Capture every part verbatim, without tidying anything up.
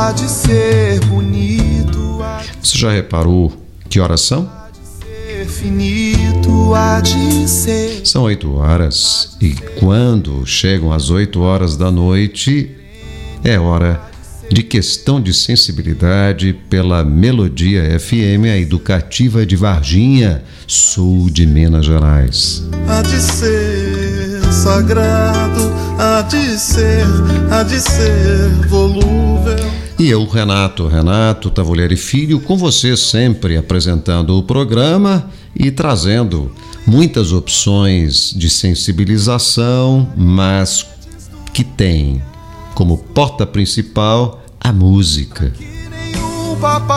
há de ser bonito, há de Você já reparou que horas são? ser finito, há de ser. São oito horas e quando chegam às oito horas da noite é hora de questão de sensibilidade pela Melodia F M, a educativa de Varginha, sul de Minas Gerais. Há de ser sagrado, há de ser, há de ser volúvel. E eu, Renato, Renato Tavolere Filho, com você sempre apresentando o programa e trazendo muitas opções de sensibilização, mas que tem como porta principal a música. Que nenhum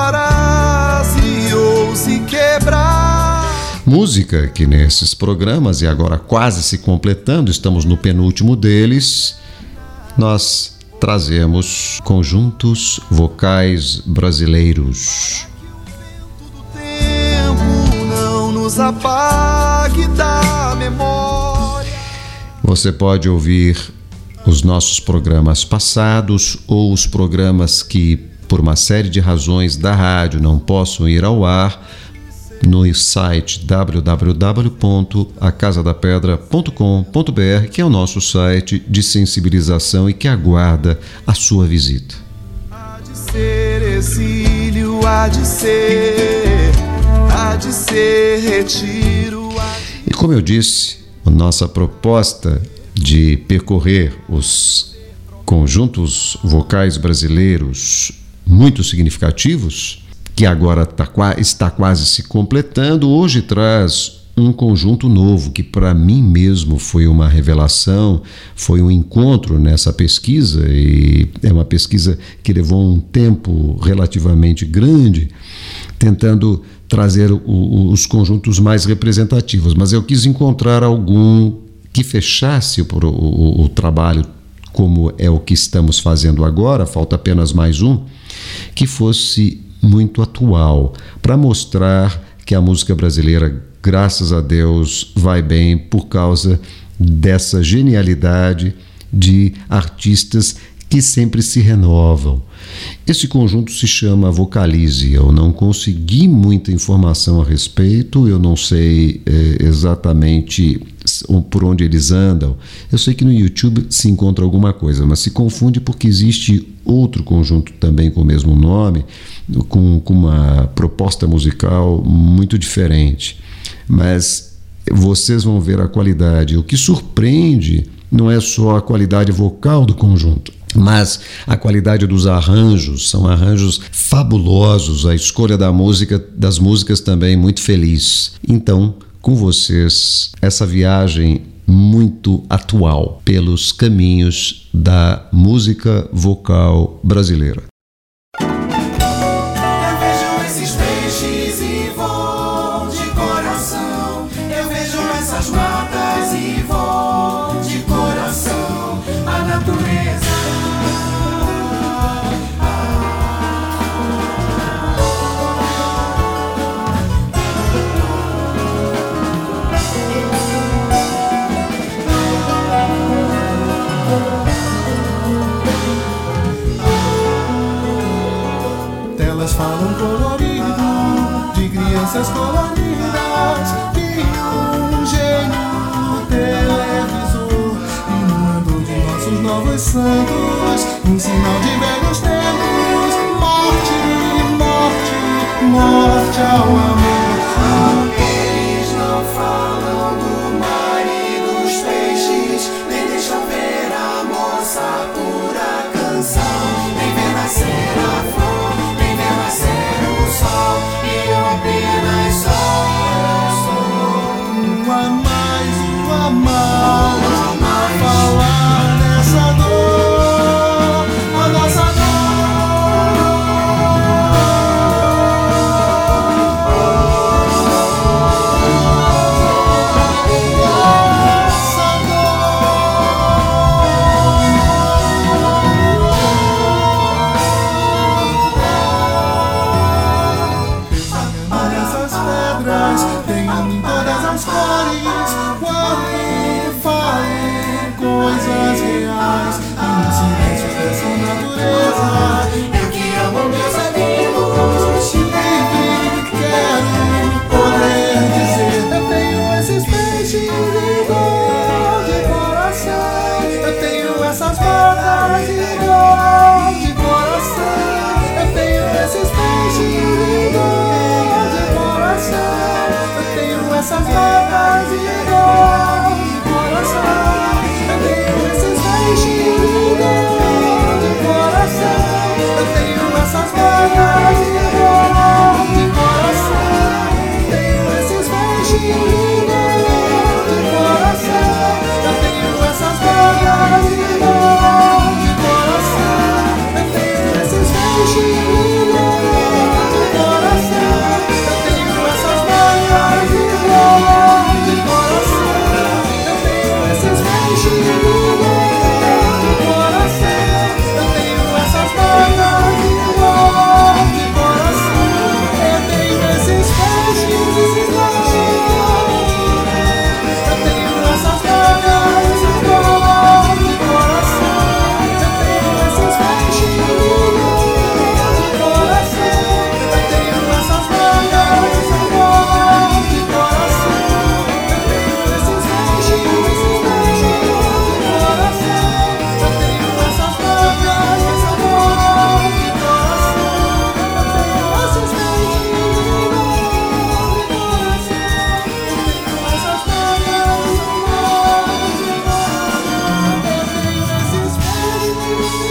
paparazzi ouse quebrar. Música que nesses programas, e agora quase se completando, estamos no penúltimo deles, nós trazemos conjuntos vocais brasileiros. Todo tempo não nos apague da memória. Você pode ouvir os nossos programas passados ou os programas que, por uma série de razões da rádio, não possam ir ao ar no site w w w ponto a casa da pedra ponto com ponto b r, que é o nosso site de sensibilização e que aguarda a sua visita. Há de ser exílio, há de ser, há de ser retiro, há de... E como eu disse, a nossa proposta de percorrer os conjuntos vocais brasileiros muito significativos, que agora tá, está quase se completando, hoje traz um conjunto novo que para mim mesmo foi uma revelação, foi um encontro nessa pesquisa, e é uma pesquisa que levou um tempo relativamente grande, tentando trazer o, o, os conjuntos mais representativos, mas eu quis encontrar algum que fechasse o, o, o trabalho como é o que estamos fazendo agora, falta apenas mais um, que fosse muito atual, para mostrar que a música brasileira, graças a Deus, vai bem por causa dessa genialidade de artistas que sempre se renovam. Esse conjunto se chama Vocalize. Eu não consegui muita informação a respeito, eu não sei é, exatamente por onde eles andam. Eu sei que no YouTube se encontra alguma coisa, mas se confunde porque existe outro conjunto também com o mesmo nome, com, com uma proposta musical muito diferente. Mas vocês vão ver a qualidade. O que surpreende não é só a qualidade vocal do conjunto, mas a qualidade dos arranjos. São arranjos fabulosos, a escolha da música, das músicas também muito feliz. Então, com vocês, essa viagem muito atual pelos caminhos da música vocal brasileira. Eu vejo esses peixes e vou de coração. Eu vejo essas matas e vou de coração. A natureza. Telas falam colorido de crianças coloridas e um gênio televisor iluminando de nossos novos santos, um sinal de velhos tempos. Morte, morte, morte ao amor. Eles não falam do mar e dos peixes, nem deixam ver a moça pura canção, nem ver nascer a flor, nem ver nascer o sol, e eu apenas sou um a mais, um a mais, um a mais. Falar dessa dor, a nossa dor. Coisas reais e nos silêncios dessa natureza. Eu que essas vagas e dor de coração. Eu tenho esses peixinhos de dor de coração. Eu tenho essas vagas e dor de coração. Tenho esses peixinhos de dor de coração. Eu tenho essas vagas e dor de coração. Eu tenho esses peixinhos de dor de coração. Eu tenho essas vagas e dor de coração. Eu tenho esses peixinhos de dor de coração. Eu tenho essas vagas e dor de coração. Eu tenho esses peixinhos de dor. Eu tenho essas vagas e dor de coração. Eu tenho esses peixinhos de dor de coração. Eu tenho essas vagas e dor de coração. Eu tenho esses peixinhos de dor de coração. Eu tenho essas vagas e dor de coração. Eu tenho esses peixinhos de dor de coração. Eu tenho essas vagas e dor de coração. Eu tenho esses peixinhos de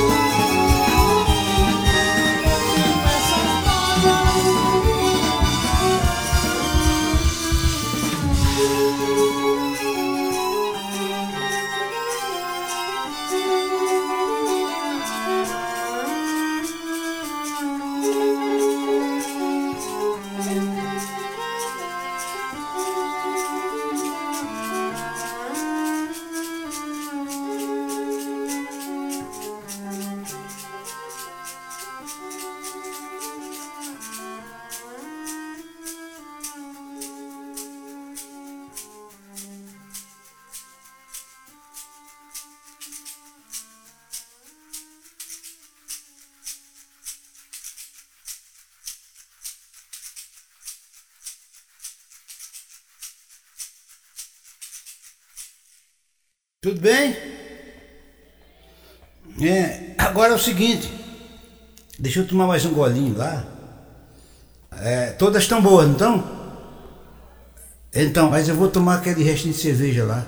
Tudo bem? É, agora é o seguinte, deixa eu tomar mais um golinho lá. É, todas estão boas, não estão? Então, mas eu vou tomar aquele restinho de cerveja lá.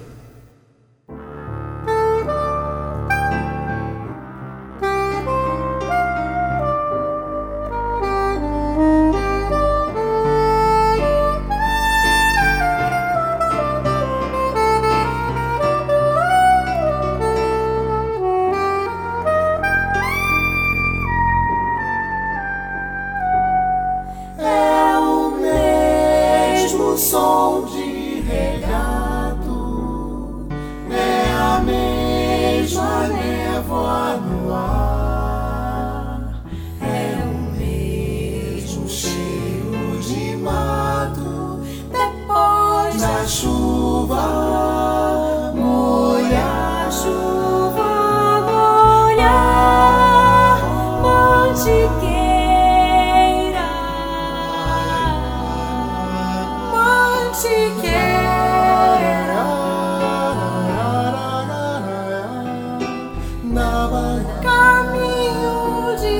é o mesmo som de regato, é a mesma névoa no ar, é o mesmo cheiro de mato depois da chuva molhar, chuva molhar, mantiqueira. Caminho de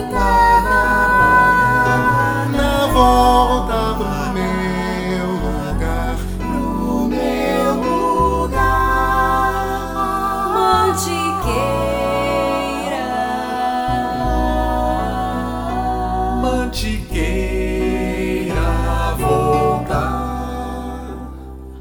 terra, na volta pro meu lugar, pro meu lugar, mantiqueira, mantiqueira voltar.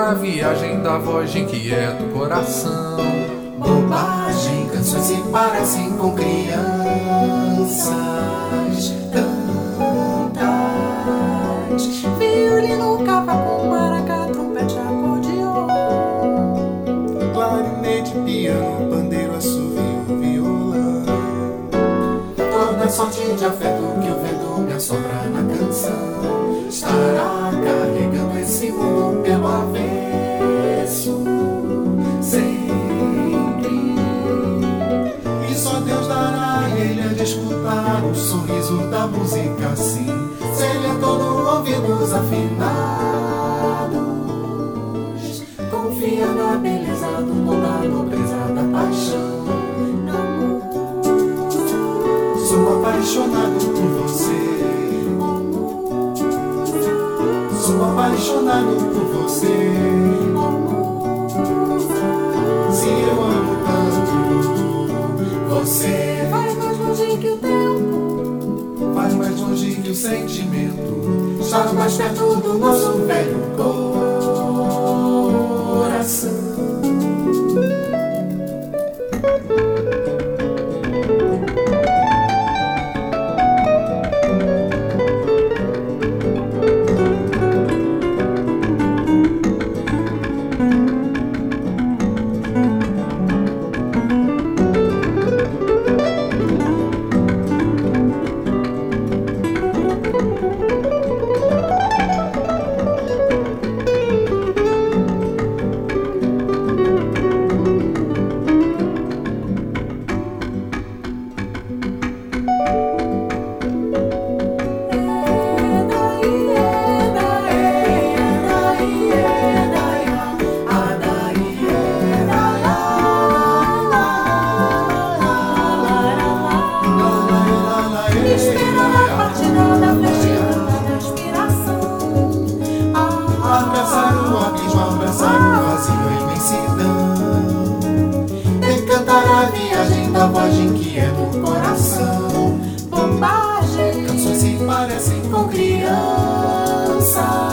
cantar a viagem da voz de inquieto coração. Bobagem, canções se parecem com crianças tantas. Violino, cavaco, maracá, trompete, acordeon, clarinete, piano, pandeiro, assovio, violão. Toda sorte de afeto que o vento me assopra na canção estará carregando esse mundo pelo avesso sempre. E só Deus dará a ele a de escutar o sorriso da música assim. Se ele é todo ouvidos afinados, confia na beleza do mundo, na nobreza da paixão. Sou apaixonado por você. Sou apaixonado por você. Se eu amo tanto você, vai mais longe que o tempo, vai mais longe que o sentimento, está mais perto do nosso velho coração. Bobagem que é do coração. bobagem, Canções se parecem com crianças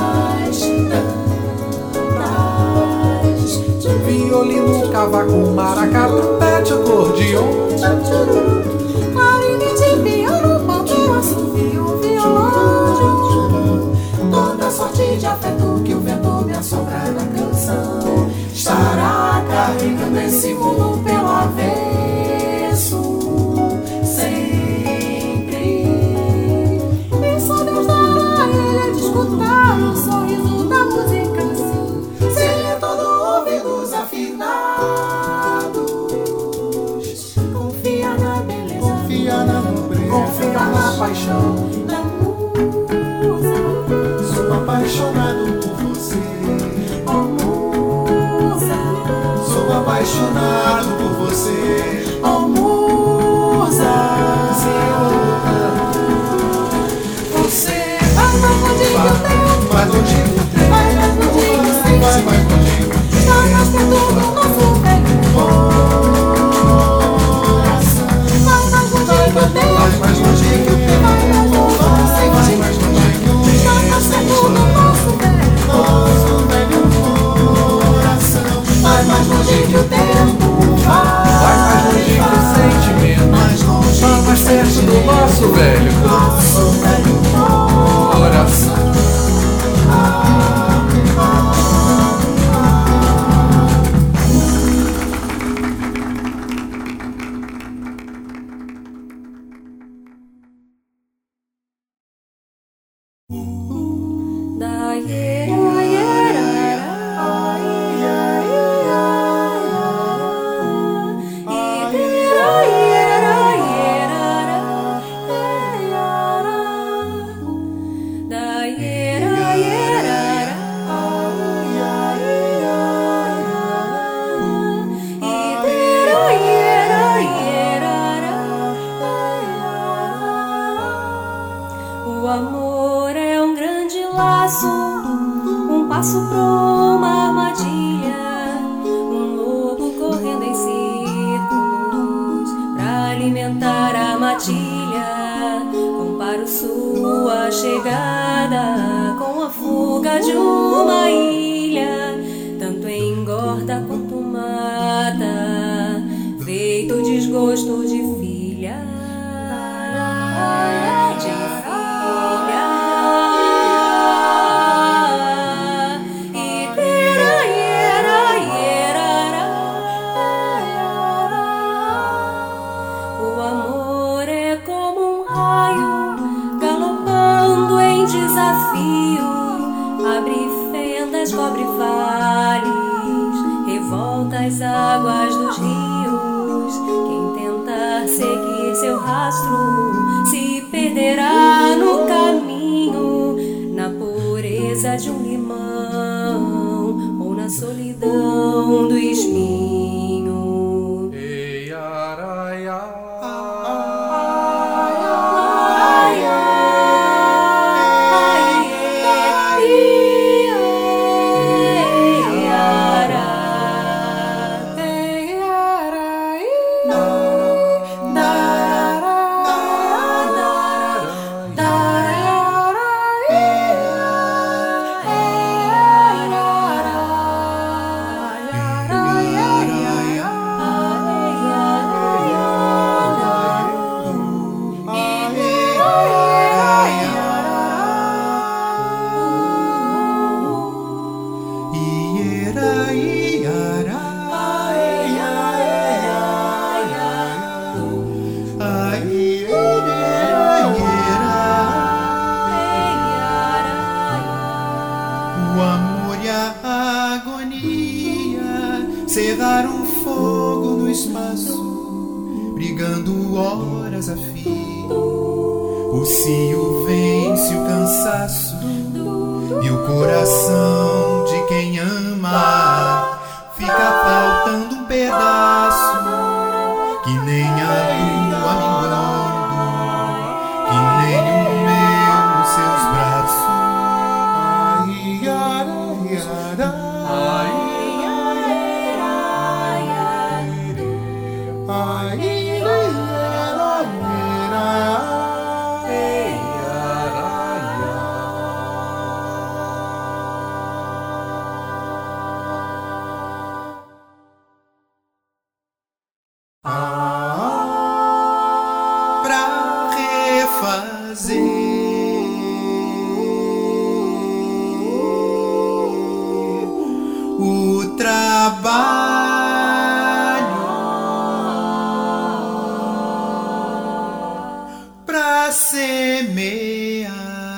tantas. Violino, cavaco, maracá, trompete, acordeon, clarinete, piano, pandeiro, assovio, violão. Toda sorte de afeto que o vento me assopra na canção estará carregando esse mundo pelo avesso sempre. E só Deus dará a ele de escutar o sorriso da música assim. Se ele é todo ouvidos afinados, Confia na beleza, confia na nobreza, confia na paixão. da musa, sou apaixonado por você. oh musa, Sou apaixonado por você. oh musa. Se eu amo Você vai mais longe que o tempo, mais longe que o tempo, vai mais longe que o vai sentimento, mais longe que o está mais perto do nosso velho coração. vai mais longe que o tempo, Vai mais longe que o tempo, vai mais longe que o vai sentimento, mais longe que o está mais perto do nosso velho nosso velho coração. vai mais longe que o tempo, Vai mais longe que o sentimento, Mais longe está mais perto do nosso velho nosso velho coração. da yera yera ai ai ai yera yera yera da yera yera ai ai ai yera yera o amor é um grande laço, um passo pra uma armadilha, um lobo correndo em círculos pra alimentar a matilha. Comparo sua chegada com a fuga de uma ilha. porta contumada, feito desgosto de filha, de filha. E tera, iera, ierara. O amor é como um raio galopando em desafio, abre fendas, cobre vales, revolta as águas dos rios. Quem tentar seguir seu rastro se perderá no caminho, na pureza de um limão ou na solidão do espinho. Ei, araiá. O amor e a agonia cerraram fogo no espaço, brigando horas a fio. O cio vence o cansaço e o coração de quem ama fica faltando um pedaço, que nem a lua minguando, que nem o meu nos seus braços. Pra refazer o trabalho, pra semear,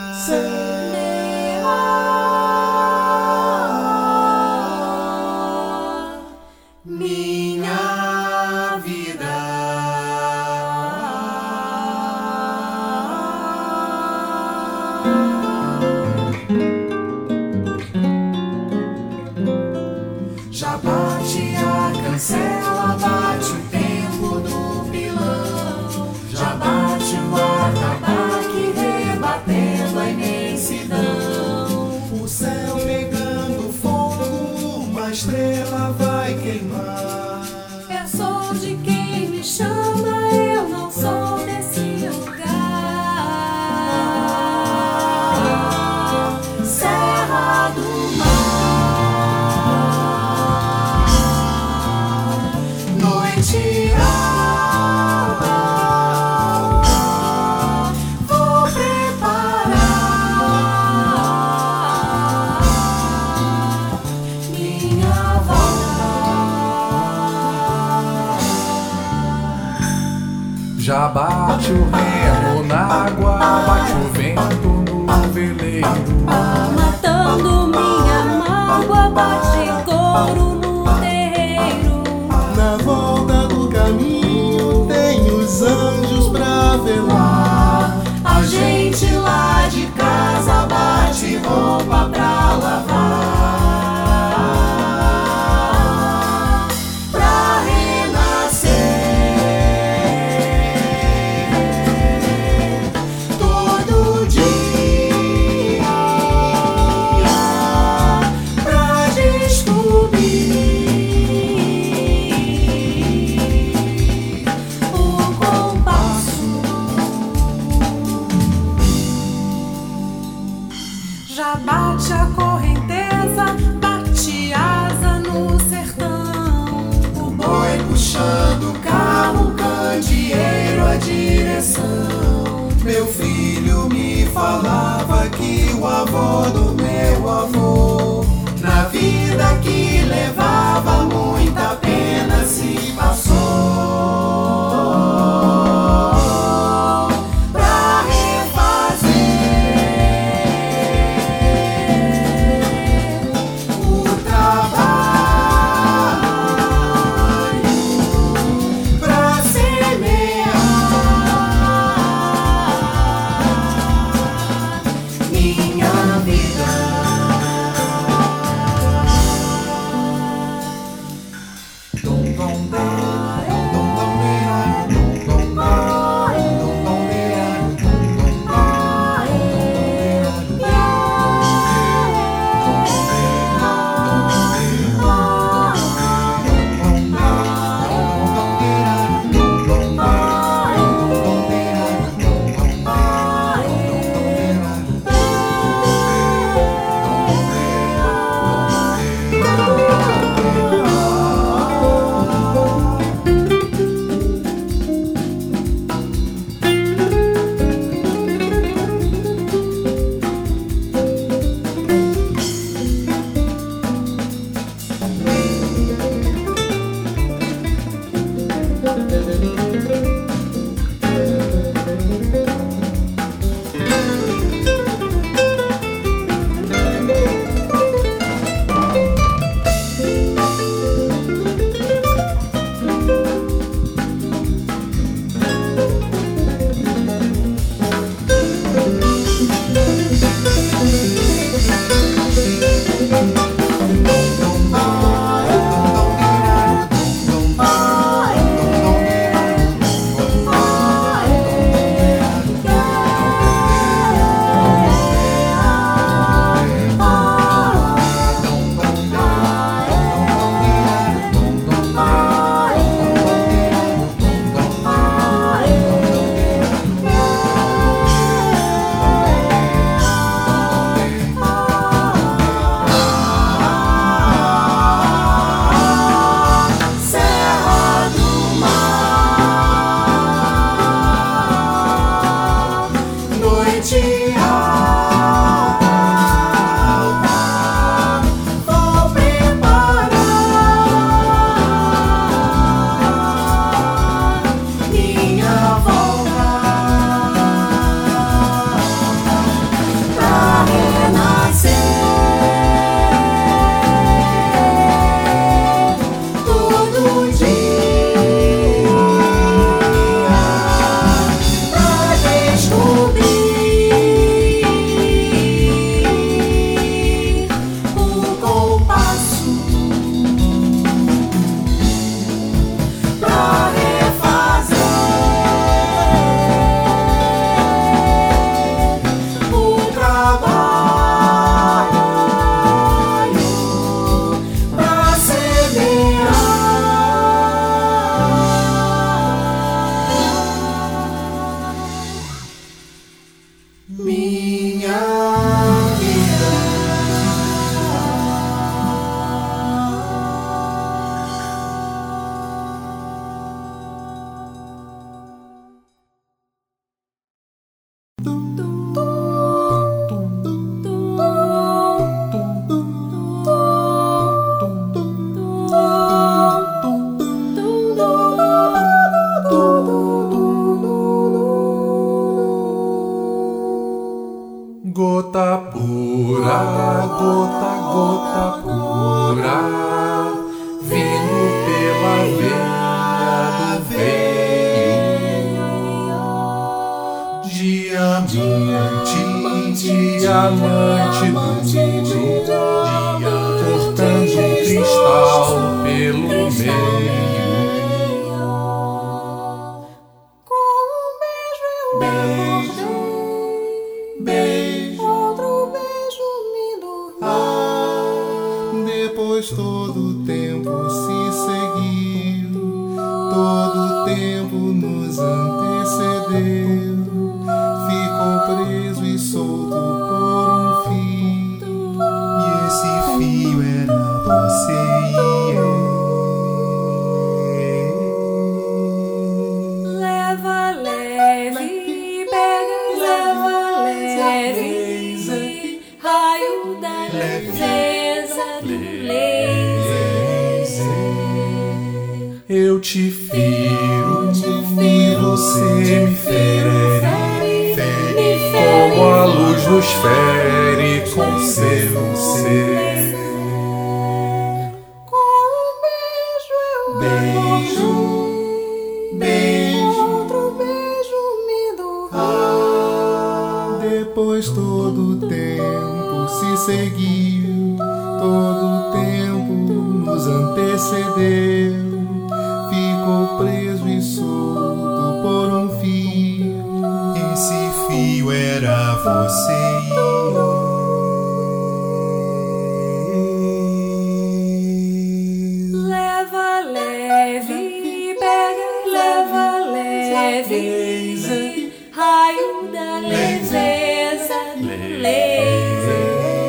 minha vida. Já bate a cancela, bate o tempo do pilão, já bate o atabaque rebatendo a imensidão. O céu pegando fogo, uma estrela vai queimar. Eu sou de quem me chama, eu não sou desse lugar. Serra do noite alta, vou preparar minha volta. Já bate o remo na água, bate o vento no veleiro, Matando minha mágoa, bate couro no terreiro. Na volta do caminho tem os anjos pra velar. A gente lá de casa bate roupa pra lavar, pra renascer todo dia, pra descobrir o compasso. Já bate a correnteza, bate asa no sertão. puxando o carro, candeeiro a direção. Meu filho me falava que o avô do meu avô, na vida que levava muita pena, se passou. Gota pura, gota, gota pura, vindo pela veia do veio. Diamante, diamante duro, cortando um cristal pelo meio. Depois todo o tempo se seguiu, todo o tempo nos antecedeu, ficou preso e solto por um fio, e esse fio era você e eu. raio da leveza do laser. Eu te firo, e você me fere, como a luz nos fere com seu ser. Com um beijo eu Beijo, beijo. outro beijo me dou. Depois todo o tempo se seguiu, todo o tempo nos antecedeu, ficou preso e solto por um fio. Esse fio era você e eu. Leva leve, pega, leva leve, raio da leveza do laser.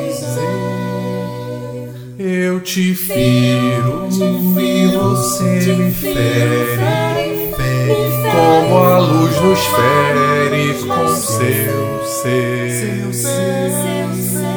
Eu te firo, e você me fere, como a luz nos fere com seu ser. Seu ser. Seu ser.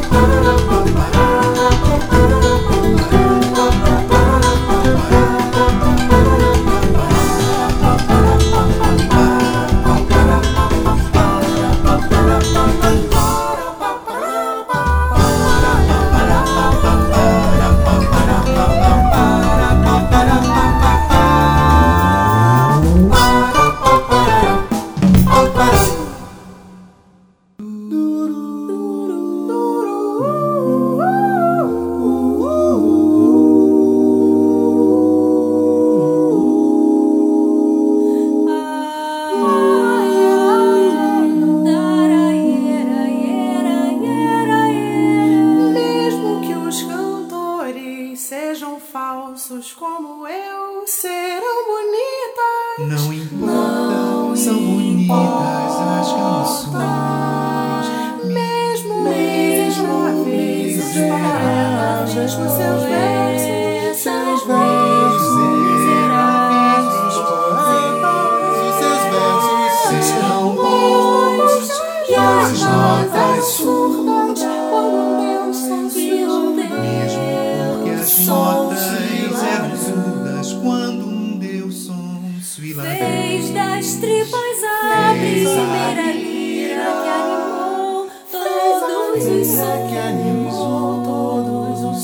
falsos como eu serão bonitas. Não importa, são bonitas as canções. Mesmo mesmo vezes poetas, mesmo seus versos, seus versos miseráveis, Os seus versos serão bons e as notas surdas quando Deus sentiu mesmo porque as notas eram surdas quando um deu sonso e lá Fez das tripas a primeira lira que animou todos os sons. que animou todos os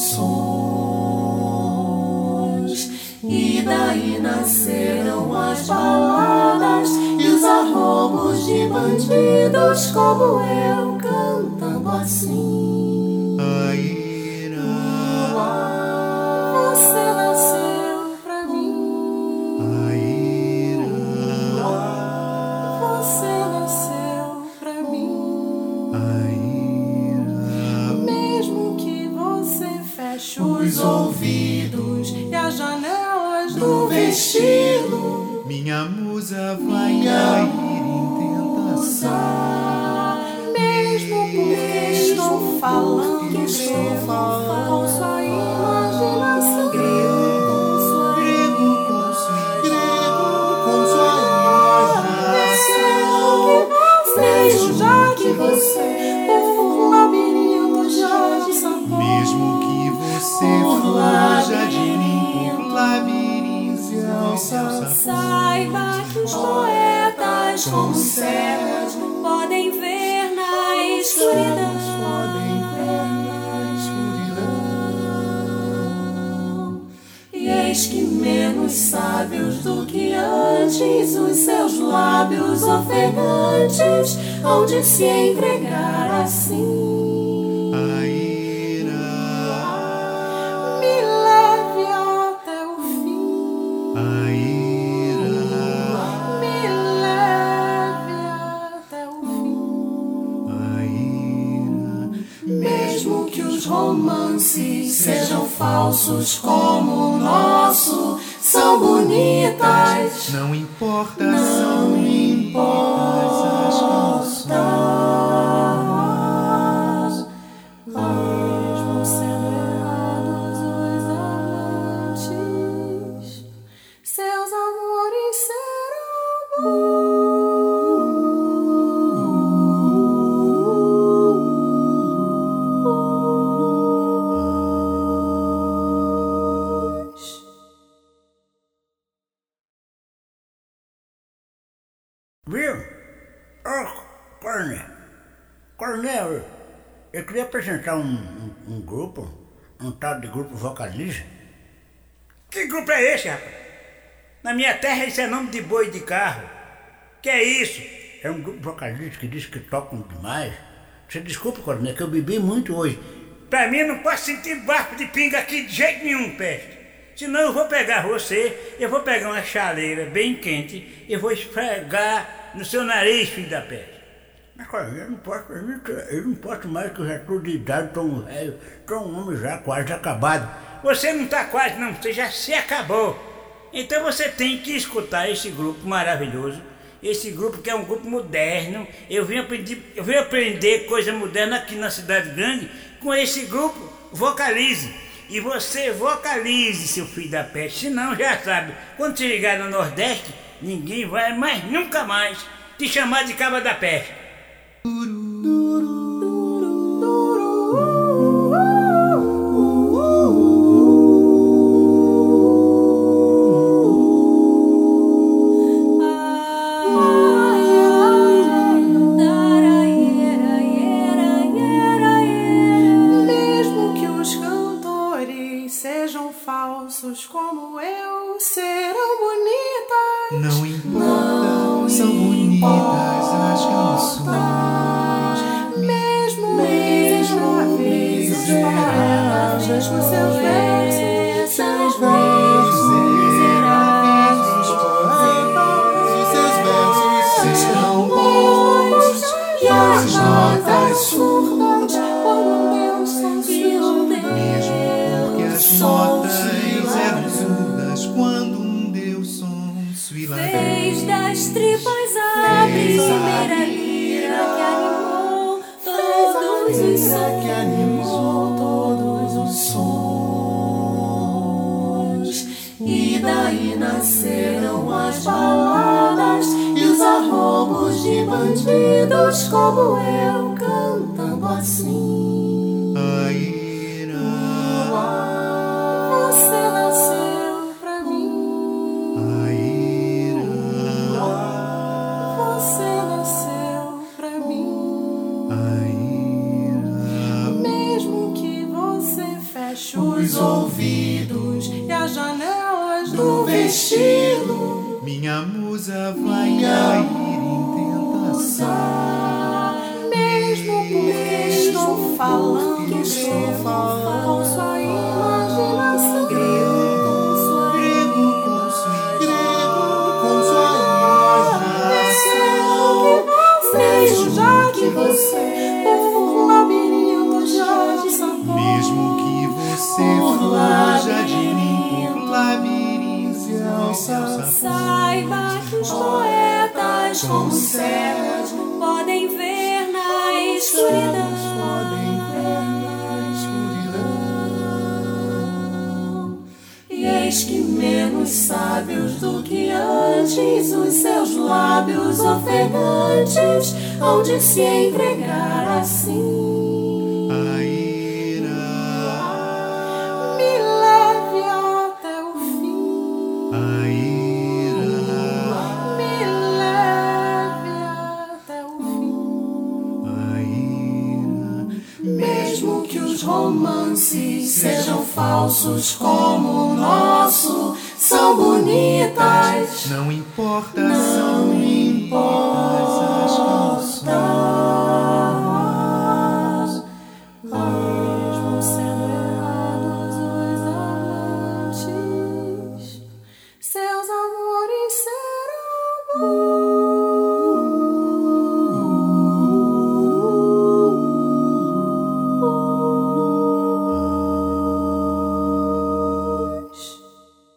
sons. E daí nasceram as baladas e os arrombos de bandidos como eu cantando assim. A ira, você nasceu pra mim. a ira, Você nasceu pra mim. a ira. Mesmo que você feche os ouvidos e as janelas do vestido, Minha musa vai cair em tentação. mesmo porque estou falando porque estou grego, falando com sua imaginação, grego com sua grego com sua imaginação. mesmo já que você for um labirinto de sabor, Mesmo que você fuja de mim por labirintos e ao sabor. Saiba que os poetas como cegos podem ver na escuridão. E eis que menos sábios do que antes os seus lábios ofegantes hão de se entregar assim. A ira, me leve até o fim. a ira, Me leve até o fim. a ira. Mesmo que os romances sejam falsos como o nosso, são bonitas. Não importa, são importas as canções. Mesmo sendo errados os amantes, seus amores serão bons. Viu? Ô, Coronel. Coronel, eu queria apresentar um, um, um grupo, um tal de grupo Vocaliza. Que grupo é esse, rapaz? Na minha terra isso é nome de boi de carro. Que é isso? É um grupo vocalista que diz que tocam demais. Você desculpa, Coronel, que eu bebi muito hoje. Pra mim, eu não posso sentir bafo de pinga aqui de jeito nenhum, peste. Senão eu vou pegar você, eu vou pegar uma chaleira bem quente e vou esfregar no seu nariz, filho da peste. Mas, Coronel, eu não posso, eu não, eu não posso mais, que eu já estou de idade, estou um velho, estou um homem já quase acabado. Você não está quase não, você já se acabou. Então você tem que escutar esse grupo maravilhoso, esse grupo que é um grupo moderno. Eu vim aprender, eu vim aprender coisa moderna aqui na cidade grande com esse grupo Vocalize. E você vocalize, seu filho da peste, senão já sabe, quando você chegar no Nordeste, ninguém vai mais, nunca mais, te chamar de cabra da peste. Duro, Não importa, são bonitas as canções. Mesmo mesmo os poetas, mesmo seus versos, seus versos miseráveis, Os poetas e seus versos serão bons. e as notas surdas quando Deus são Mesmo porque as notas eram surdas quando um Deus sonso e lá Fez das tripas abre primeira lira que animou todos os sons. que animou todos os sons. E daí nasceram as baladas e os arrombos de bandidos como eu cantando assim. A ira, Você nasceu pra mim. a ira, Você nasceu pra mim. a ira. Mesmo que você feche os ouvidos e as janelas do vestido, Minha musa vai cair em tentação. mesmo porque estou falando, Porque estou falando com sua imaginação, grego, com sua grego, com sua imaginação. mesmo já que você por labirintos já de sabor, Mesmo que você fuja de mim por labirintos e sabor. Saiba que os poetas, como cegos, podem ver na escuridão. Podem ver na escuridão. e eis que menos sábios do que antes os seus lábios ofegantes hão de se entregar assim. A ira, Me leve até o fim. a ira, Me leve até o fim. a ira. Mesmo que os romances sejam falsos como o nosso, são bonitas. Não importa, são importas as canções. Mesmo sendo errados os amantes, seus amores serão bons.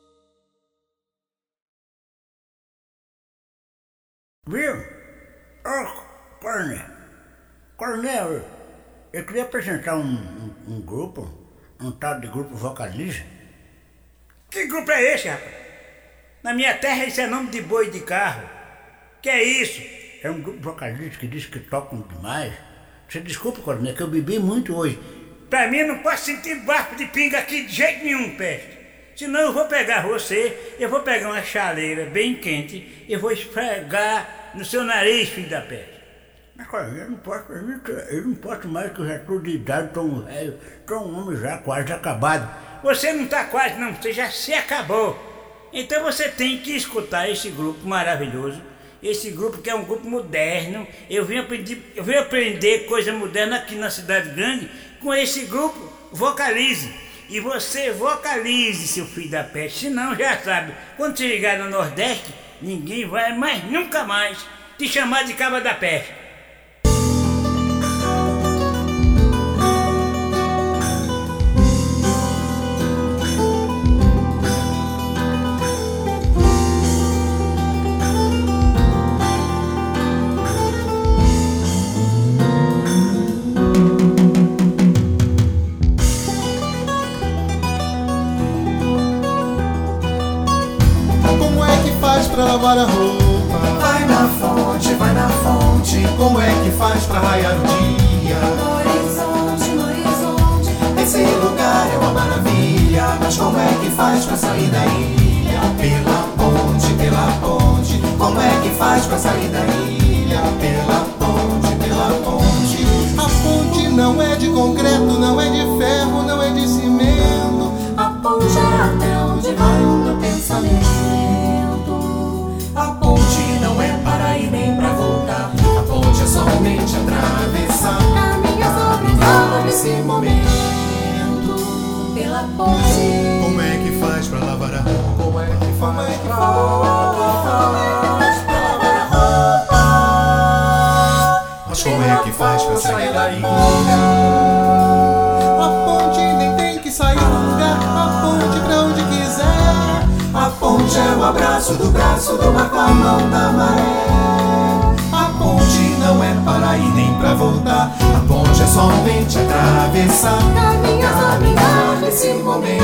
Viu? Ô, Coronel. Coronel, eu queria apresentar um, um, um grupo, um tal de grupo Vocaliza. Que grupo é esse, rapaz? Na minha terra isso é nome de boi de carro. Que é isso? É um grupo vocalista que diz que tocam demais. Você desculpa, Coronel, que eu bebi muito hoje. Pra mim não posso sentir bafo de pinga aqui de jeito nenhum, peste. Senão eu vou pegar você, eu vou pegar uma chaleira bem quente, eu vou esfregar no seu nariz, filho da peste. Mas, Coronel, eu não posso, eu não, eu não posso mais, que eu já estou de idade, estou um velho, estou um homem já quase acabado. Você não está quase não, você já se acabou. Então você tem que escutar esse grupo maravilhoso, esse grupo que é um grupo moderno. Eu vim aprender, eu vim aprender coisa moderna aqui na cidade grande com esse grupo Vocalize. E você vocalize, seu filho da peste, senão já sabe, quando você chegar no Nordeste, ninguém vai mais, nunca mais, te chamar de cabra da peste. Como é que faz pra lavar a roupa? Vai na fonte, vai na fonte, Como é que faz pra raiar o dia? No horizonte, no horizonte, esse lugar é uma maravilha. Mas como é que faz pra sair da ilha? Pela ponte, pela ponte, como é que faz pra sair da ilha? Pela ponte, pela ponte. A ponte não é de concreto, não é de ferro, não é de cimento. a ponte é até onde vai o meu pensamento. ir nem pra voltar. A ponte é somente atravessar. Caminha sobre nada Nesse momento, pela ponte. Como é que faz pra lavar a roupa? Como é que faz pra mas como é que faz pra sair da ilha? A ponte nem tem que sair do lugar, a ponte pra onde quiser. A ponte é o abraço do braço do mar com a mão da maré. A ponte não é para ir nem pra voltar. A ponte é somente atravessar. Caminha Caminhar nesse momento.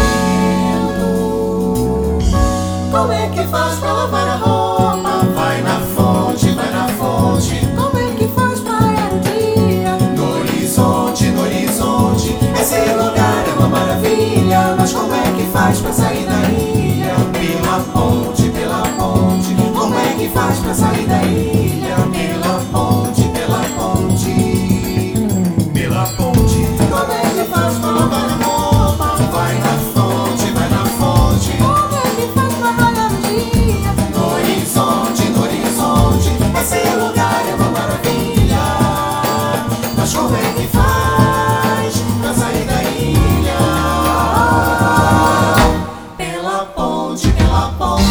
Como é que faz pra lavar a roupa? Vai na fonte, vai na fonte. Como é que faz pra raiar o dia? No horizonte, no horizonte. Esse lugar é uma maravilha. Mas como é que faz pra sair da ilha? Pela ponte, pela ponte. Como é que faz pra sair da ilha? Pela ponte, pela ponte. Pela ponte. Como é que faz pra lavar a roupa? Vai na fonte, vai na fonte. Como é que faz pra raiar o dia? No horizonte, no horizonte. Esse lugar é uma maravilha. Mas como é que faz pra sair da ilha? Pela ponte, pela ponte.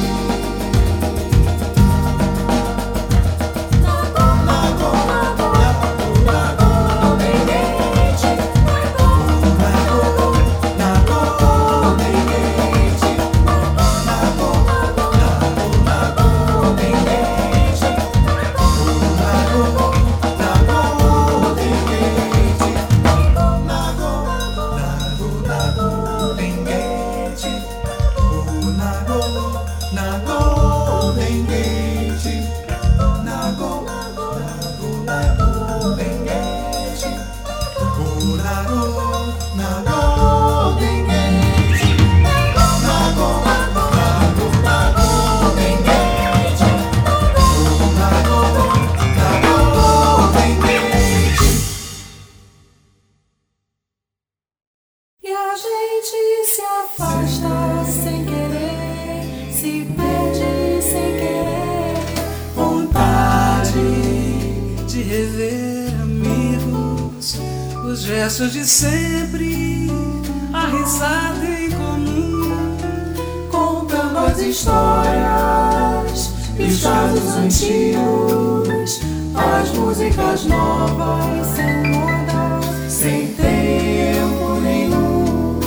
E a gente se afasta sem querer, se perde sem querer. Vontade de rever amigos, os gestos de sempre, a risada em comum, Contando as histórias e os casos antigos, as músicas novas sem moda, sem tempo nenhum.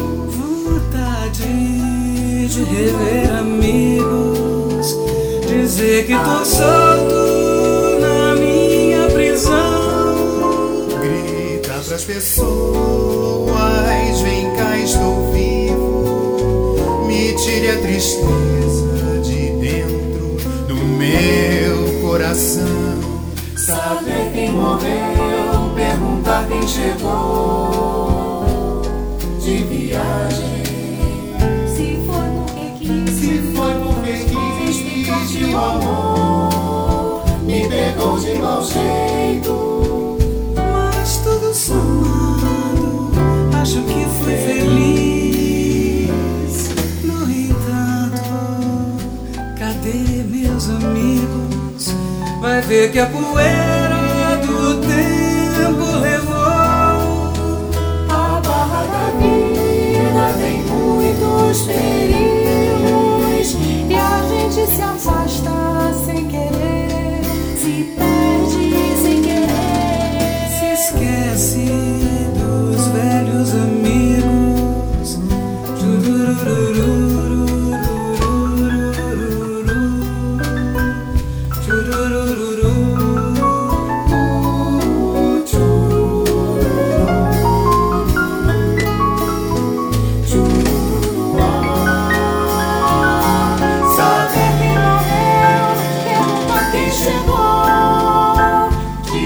vontade de rever amigos, dizer que tô solto na minha prisão. Grita pras pessoas, vem cá, estou vivo. Me tire a tristeza de dentro do meu coração. Saber quem morreu, perguntar quem chegou de viagem. Se foi porque quis, Se foi porque quis, explicar que o amor me pegou de mau jeito. Mas tudo somado, acho que fui feliz. No entanto, cadê meus amigos? Vai ver que a poeira do tempo levou. A barra da vida tem muitos perigos e a gente se afasta sem querer, se perde sem querer. Se esquece dos velhos amigos. Saber quem morreu, perguntar quem chegou de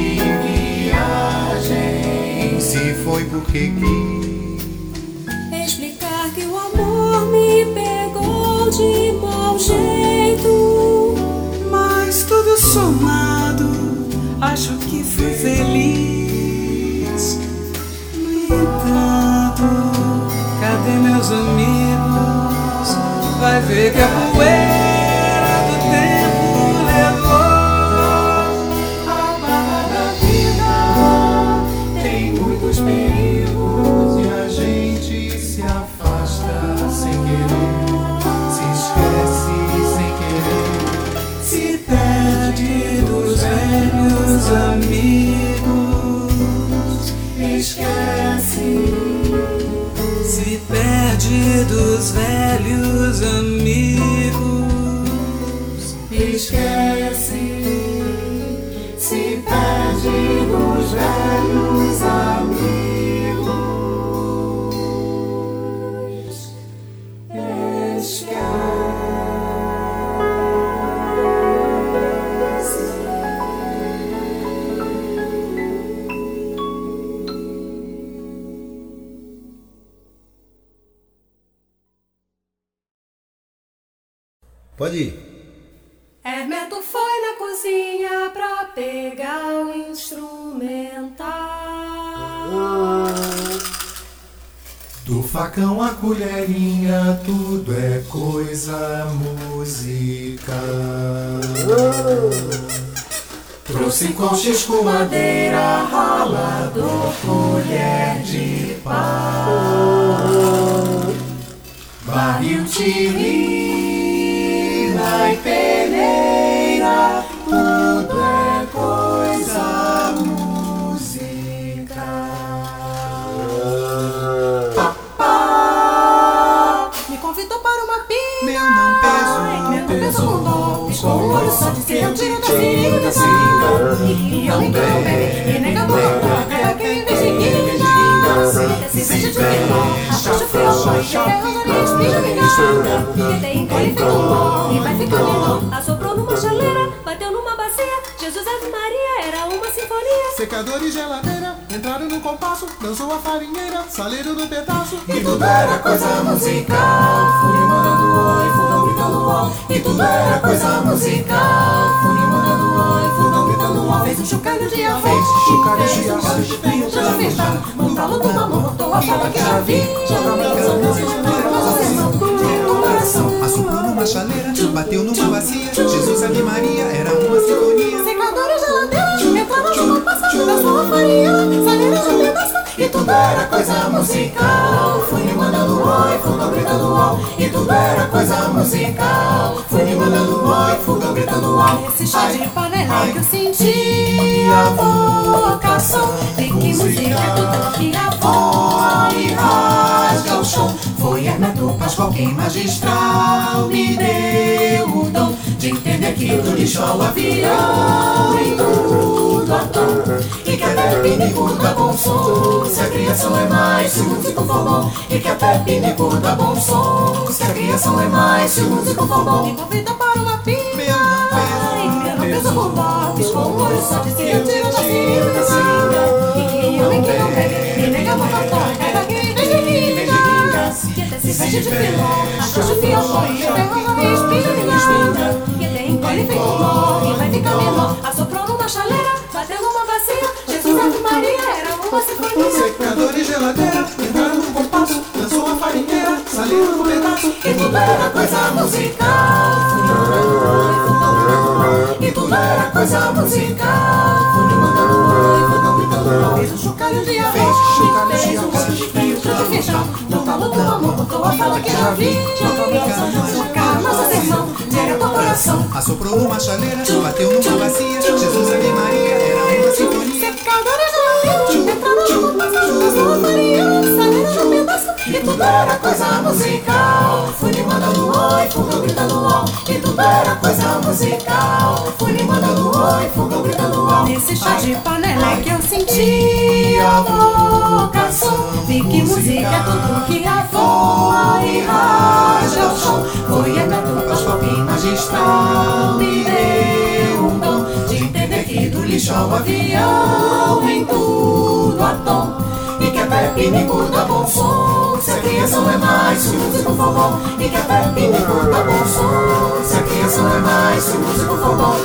viagem. se foi porque quis. Explicar que o amor me pegou de mau jeito. Mas tudo somado, acho que fui feliz. No entanto, cadê meus amigos? Vai ver que a poeira do tempo levou. pede dos velhos amigos. Esquece, se perde dos velhos amigos. Esquece. Pode ir. Hermeto foi na cozinha pra pegar o instrumental. Do facão à colherinha, tudo é coisa musical. Trouxe conchas com madeira, ralador, colher de pau, barril, tirina e peneira, tudo é coisa musical. Papá Me convidou para uma pia. Meu não peso, Meu peso com golpes, com o olho só de ser eu tiro da seringa, da seringa. E eu nem que não bebe, e nem que não toca, é quem vem seguindo me dá. Se seja de vilão, abaixo o fio, ferro no leite, beija me dá. Que tem encolhe feito um pó, e vai ficando menor. Assoprou numa chaleira, bateu numa bacia. Jesus Ave Maria, era uma sinfonia. Secador e geladeira entraram no compasso, dançou a farinheira, saleiro no pedaço. e tudo era coisa musical. Fúria mandando oi, fogão gritando ó. E tudo era coisa musical. Fúria mandando oi, fogão gritando ó. Fez um chocalho de avô, Fez chocalho de fez um avô, chocalho de vinho, já fez dar um talo do amor, botou a fala que já vi. Joga minha assoprou numa chaleira, bateu numa bacia. Jesus Ave Maria, era uma sinfonia. secador e geladeira, entraram numa pasta, dançou a farinha, saleiro no pedaço. E tudo era coisa musical. Fúria mandando oi, fogão gritando ó. E tudo era coisa musical. Fúria mandando oi, fogão gritando ó. Esse chá de panela que eu senti a vocação. De que música é tudo que a voa E rasga o chão. Foi Hermeto Pascoal quem magistral me deu o dom de entender que do lixo ao avião e tudo a tom. E que até pinico dá bom som se a criação é mais, se o músico for bom. E que até pinico dá bom som se a criação é mais, se o músico for bom. me convida para uma pia. Meu não peso, Ai, meu não peso com golpes, com o olho só de ser eu tiro da seringa, da seringa. E que eu nem que não bebe, e nem a boca toca, é quem vem de ginga. Que até se seja de filó, a coxa fia foi, e ferro no meio, espinho de nada. Que tem encolhe feito um nó, e vai ficar menor. Assoprou numa chaleira, bateu numa bacia. Jesus Ave Maria, era uma sinfonia. Secador e geladeira entraram no compasso, dançou a farinheira, saleiro no pedaço. E tudo era coisa musical. E tudo era coisa musical. Fúria mandando oi, fogão gritando ó. Fez um chocalho de avô, Fez chocalho de fez um avô, monte de fio, já de fechar. Não falou do amor, botou a fala que já vi. Chocar nossos irmãos, direto ao coração. assoprou numa chaleira, bateu numa bacia. Jesus Ave Maria, era uma sinfonia. Secador e geladeira, entraram numa pasta, dançou a farinha, saleiro no pedaço. E tudo era coisa musical. Fúria mandando oi, fogão gritando ó. E tudo era coisa musical. Fúria mandando oi, fogão gritando ó. Nesse chá de panela é que eu senti a vocação. Vi que música é tudo que a voa e rasga o chão. Foi Hermeto Pascoal quem magistral me deu um dom de entender que do lixo ao avião em tudo há tom. E que até pinico dá bom som se a criação é mais, se o músico for bom. E que até pinico dá bom som se a criação é mais, se o músico for bom.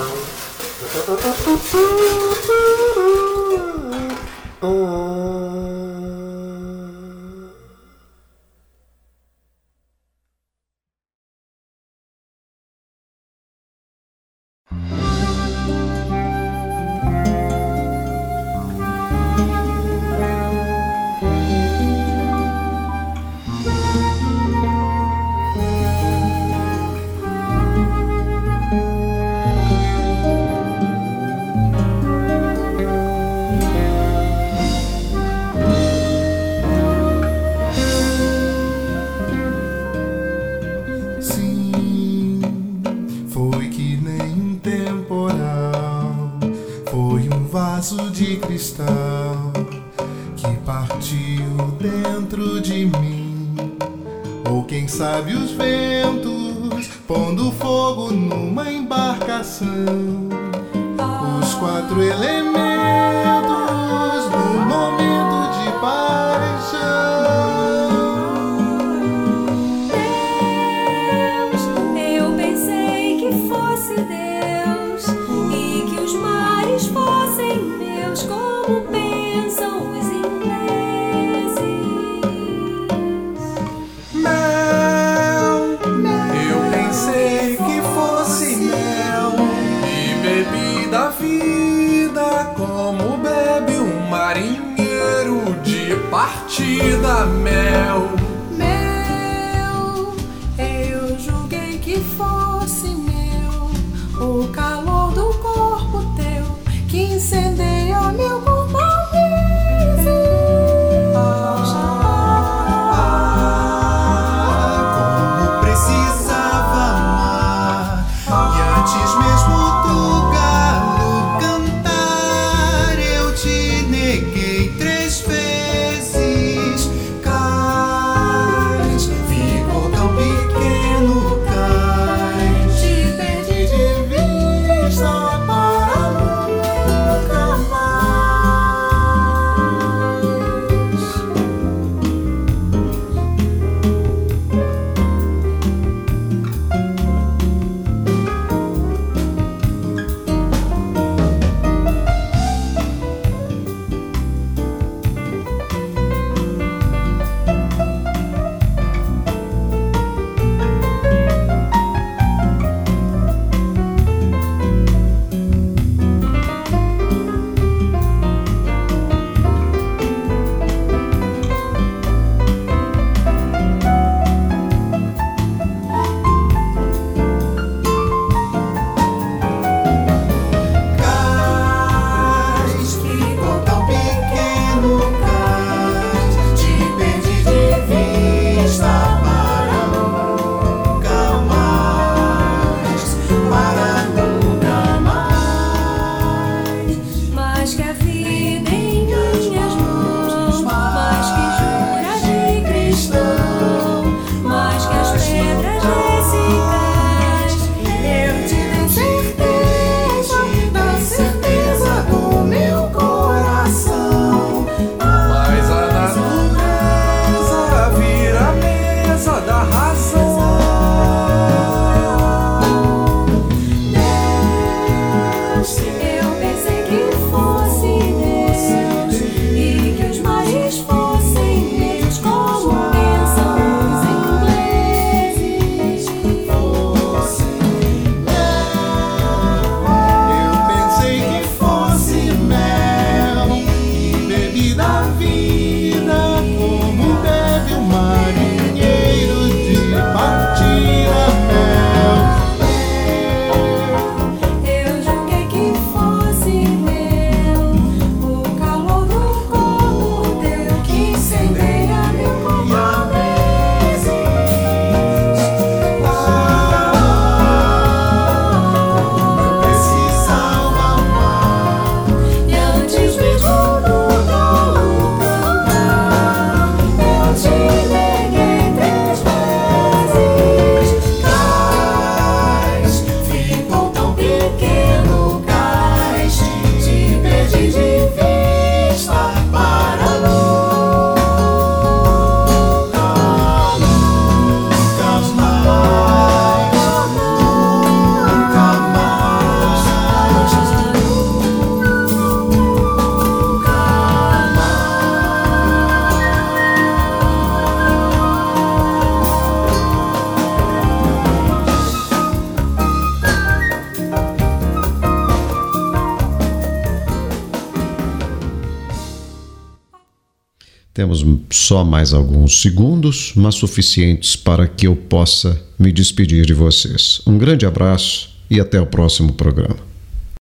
rio dentro de mim, ou quem sabe os ventos pondo fogo numa embarcação. Os quatro elementos num momento de paixão. Deus, eu pensei que fosse Deus e que os mares fossem meus, como pensam os ingleses. Mel, eu pensei que fosse mel e bebi da vida como bebe um marinheiro de partida. Mel, Mel, eu julguei que fosse meu o calor do corpo teu que incendeia meu corpo ao meses. Como precisava amar, e antes mesmo do galo cantar, eu te neguei três vezes. Cais, ficou tão pequeno, cais, te perdi de vista para nunca mais. Cais, ficou tão pequeno, cais, te perdi de vista para nunca mais, para nunca mais. Mais que a vida em minhas mãos, mais que juras de cristão, mais que as pedras ressecas, eu te dei certeza, da certeza do meu coração. mas a natureza vira a mesa da razão. Deus, eu pensei que fosse Deus e que os mares fossem meus, como pensam os ingleses. Eu pensei que fosse mel e bebi da vida como bebe um marinheiro de partida. Mel, Eu julguei que fosse meu o calor do corpo teu que incendeia meu corpo a vezes. Precisava amar, E antes mesmo do galo cantar, eu te neguei três vezes. cais, ficou tão pequeno, cais, te perdi de vista para nunca, nunca mais, nunca mais, Temos só mais alguns segundos, mas suficientes para que eu possa me despedir de vocês. Um grande abraço e até o próximo programa.